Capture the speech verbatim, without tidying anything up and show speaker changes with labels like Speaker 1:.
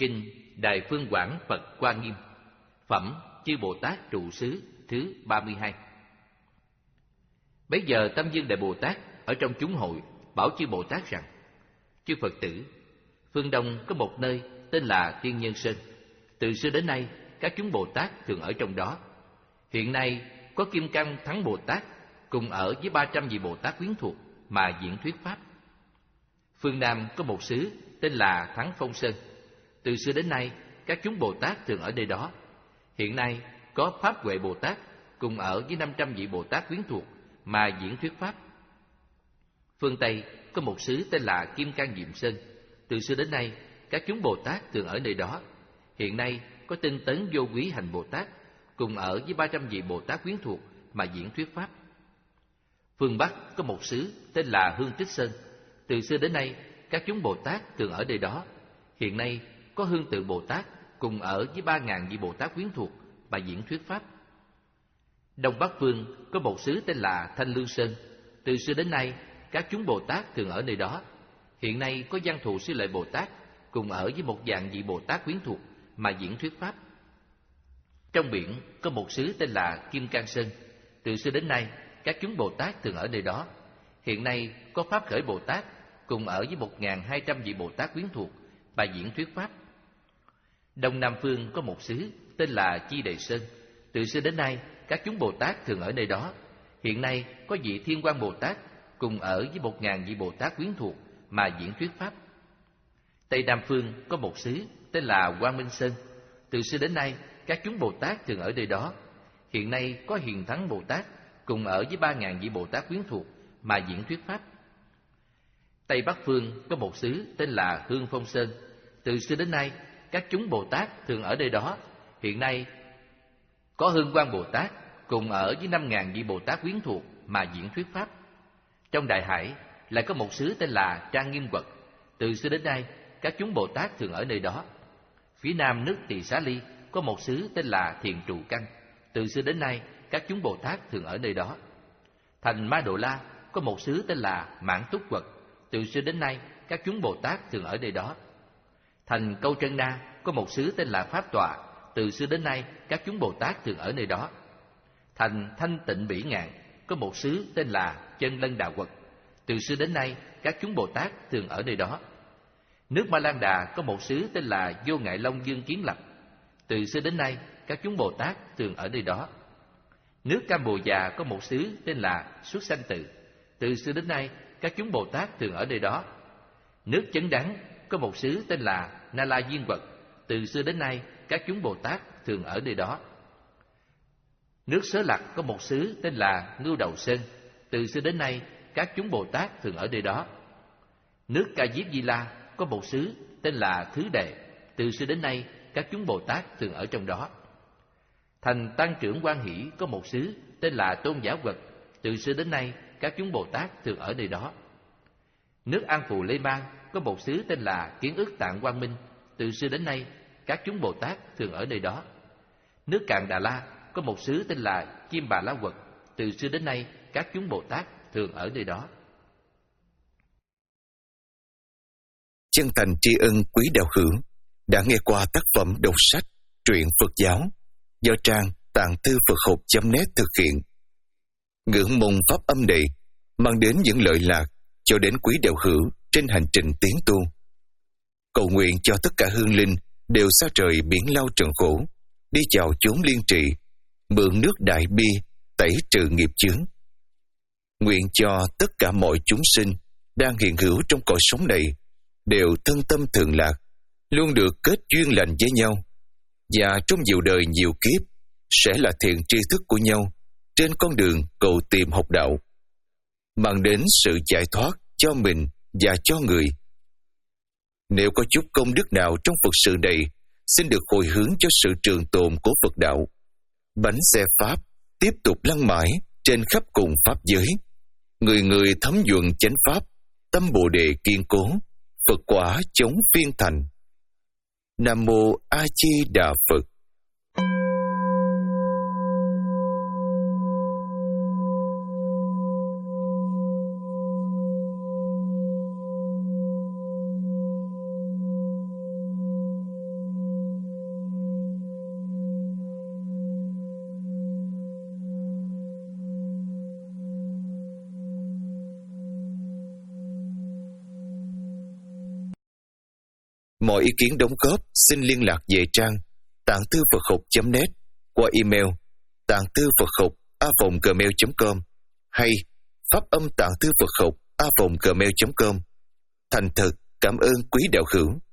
Speaker 1: Kinh Đại Phương Quảng Phật Hoa Nghiêm, phẩm Chư Bồ Tát Trụ Xứ thứ ba mươi hai. Bấy giờ Tâm Dương Đại Bồ Tát ở trong chúng hội bảo chư Bồ Tát rằng: Chư Phật tử, phương Đông có một nơi tên là Tiên Nhân Sơn. Từ xưa đến nay, các chúng Bồ Tát thường ở trong đó. Hiện nay có Kim Cang Thắng Bồ Tát cùng ở với ba trăm vị Bồ Tát quyến thuộc mà diễn thuyết pháp. Phương Nam có một xứ tên là Thắng Phong Sơn. Từ xưa đến nay, các chúng Bồ Tát thường ở nơi đó. Hiện nay có Pháp Huệ Bồ Tát cùng ở với năm trăm vị Bồ Tát quyến thuộc mà diễn thuyết pháp. Phương Tây có một xứ tên là Kim Cang Diệm Sơn. Từ xưa đến nay, các chúng Bồ Tát thường ở nơi đó. Hiện nay có Tinh Tấn Vô Quý Hành Bồ Tát cùng ở với ba trăm vị Bồ Tát quyến thuộc mà diễn thuyết pháp. Phương Bắc có một xứ tên là Hương Tích Sơn. Từ xưa đến nay, các chúng Bồ Tát thường ở nơi đó. Hiện nay có Hương Tự Bồ Tát cùng ở với ba ngàn vị Bồ Tát quyến thuộc mà diễn thuyết pháp. Đông Bắc Phương có một xứ tên là Thanh Lương Sơn. Từ xưa đến nay, các chúng Bồ Tát thường ở nơi đó. Hiện nay có Văn Thù Sư Lợi Bồ Tát cùng ở với một vạn vị Bồ Tát quyến thuộc mà diễn thuyết pháp. Trong biển có một xứ tên là Kim Cang Sơn. Từ xưa đến nay, các chúng Bồ Tát thường ở nơi đó. Hiện nay có Pháp Khởi Bồ Tát cùng ở với một ngàn hai trăm vị Bồ Tát quyến thuộc và diễn thuyết pháp. Đông Nam Phương có một xứ tên là Chi Đề Sơn. Từ xưa đến nay, các chúng Bồ Tát thường ở nơi đó. Hiện nay có vị Thiên Quang Bồ Tát cùng ở với một ngàn vị Bồ Tát quyến thuộc mà diễn thuyết pháp. Tây Nam Phương có một xứ tên là Quang Minh Sơn. Từ xưa đến nay, các chúng Bồ Tát thường ở nơi đó. Hiện nay có Hiền Thắng Bồ Tát cùng ở với ba ngàn vị Bồ Tát quyến thuộc mà diễn thuyết pháp. Tây Bắc Phương có một xứ tên là Hương Phong Sơn. Từ xưa đến nay, các chúng Bồ Tát thường ở nơi đó. Hiện nay có Hương Quang Bồ Tát cùng ở với năm ngàn vị Bồ Tát quyến thuộc mà diễn thuyết pháp. Trong Đại Hải lại có một xứ tên là Trang Nghiêm Quật. Từ xưa đến nay, các chúng Bồ Tát thường ở nơi đó. Phía nam nước Tỳ Xá Ly có một xứ tên là Thiền Trụ Căn. Từ xưa đến nay, các chúng Bồ Tát thường ở nơi đó. Thành Ma Độ La có một xứ tên là Mãn Túc Quật. Từ xưa đến nay, các chúng Bồ Tát thường ở nơi đó. Thành Câu Trân Na có một xứ tên là Pháp Tọa. Từ xưa đến nay, các chúng Bồ Tát thường ở nơi đó. Thành Thanh Tịnh Bỉ Ngạn có một xứ tên là Chân Lân Đà Quật. Từ xưa đến nay, các chúng Bồ Tát thường ở nơi đó. Nước Ma Lan Đà có một xứ tên là Vô Ngại Long Dương Kiến Lập. Từ xưa đến nay, các chúng Bồ Tát thường ở nơi đó. Nước Campuchia có một xứ tên là Xuất Sanh Tự. Từ xưa đến nay, các chúng Bồ Tát thường ở nơi đó. Nước Chấn Đắng có một xứ tên là Na La Diên Quật. Từ xưa đến nay, các chúng Bồ Tát thường ở nơi đó. Nước Sớ Lặc có một xứ tên là Ngưu Đầu Sơn. Từ xưa đến nay, các chúng Bồ Tát thường ở nơi đó. Nước Ca Diếp Di La có một xứ tên là Thứ Đệ. Từ xưa đến nay, các chúng Bồ Tát thường ở trong đó. Thành Tăng Trưởng Quan Hỷ có một xứ tên là Tôn Giả Quật. Từ xưa đến nay, các chúng Bồ Tát thường ở nơi đó. Nước An Phù Lê Mang có một xứ tên là Kiến Ức Tạng Quang Minh. Từ xưa đến nay, các chúng Bồ Tát thường ở nơi đó. Nước Càn Đà La có một xứ tên là Chim Bà La Quật. Từ xưa đến nay, các chúng Bồ Tát thường ở nơi đó.
Speaker 2: Chân thành tri ân quý đạo hữu đã nghe qua tác phẩm đọc sách truyện Phật giáo do trang tạng thư Phật học chấm net thực hiện. Ngưỡng mong pháp âm này mang đến những lợi lạc cho đến quý đạo hữu trên hành trình tiến tu. Cầu nguyện cho tất cả hương linh đều xa trời biển lao trần khổ, đi vào chốn liên trì, mượn nước đại bi tẩy trừ nghiệp chướng. Nguyện cho tất cả mọi chúng sinh đang hiện hữu trong cõi sống này đều thân tâm thường lạc, luôn được kết duyên lành với nhau, và trong nhiều đời nhiều kiếp sẽ là thiện tri thức của nhau trên con đường cầu tìm học đạo, mang đến sự giải thoát cho mình và cho người. Nếu có chút công đức nào trong Phật sự này, xin được hồi hướng cho sự trường tồn của Phật đạo. Bánh xe Pháp tiếp tục lăn mãi trên khắp cùng Pháp giới. Người người thấm nhuần chánh Pháp, tâm Bồ Đề kiên cố, Phật quả chống phiên thành. Nam Mô A Di Đà Phật. Mọi ý kiến đóng góp xin liên lạc về trang tạng thư Phật học chấm net qua email tạng thư Phật học a vòng gmail chấm com hay pháp âm tạng thư Phật học a vòng gmail chấm com. Thành thật cảm ơn quý đạo hữu.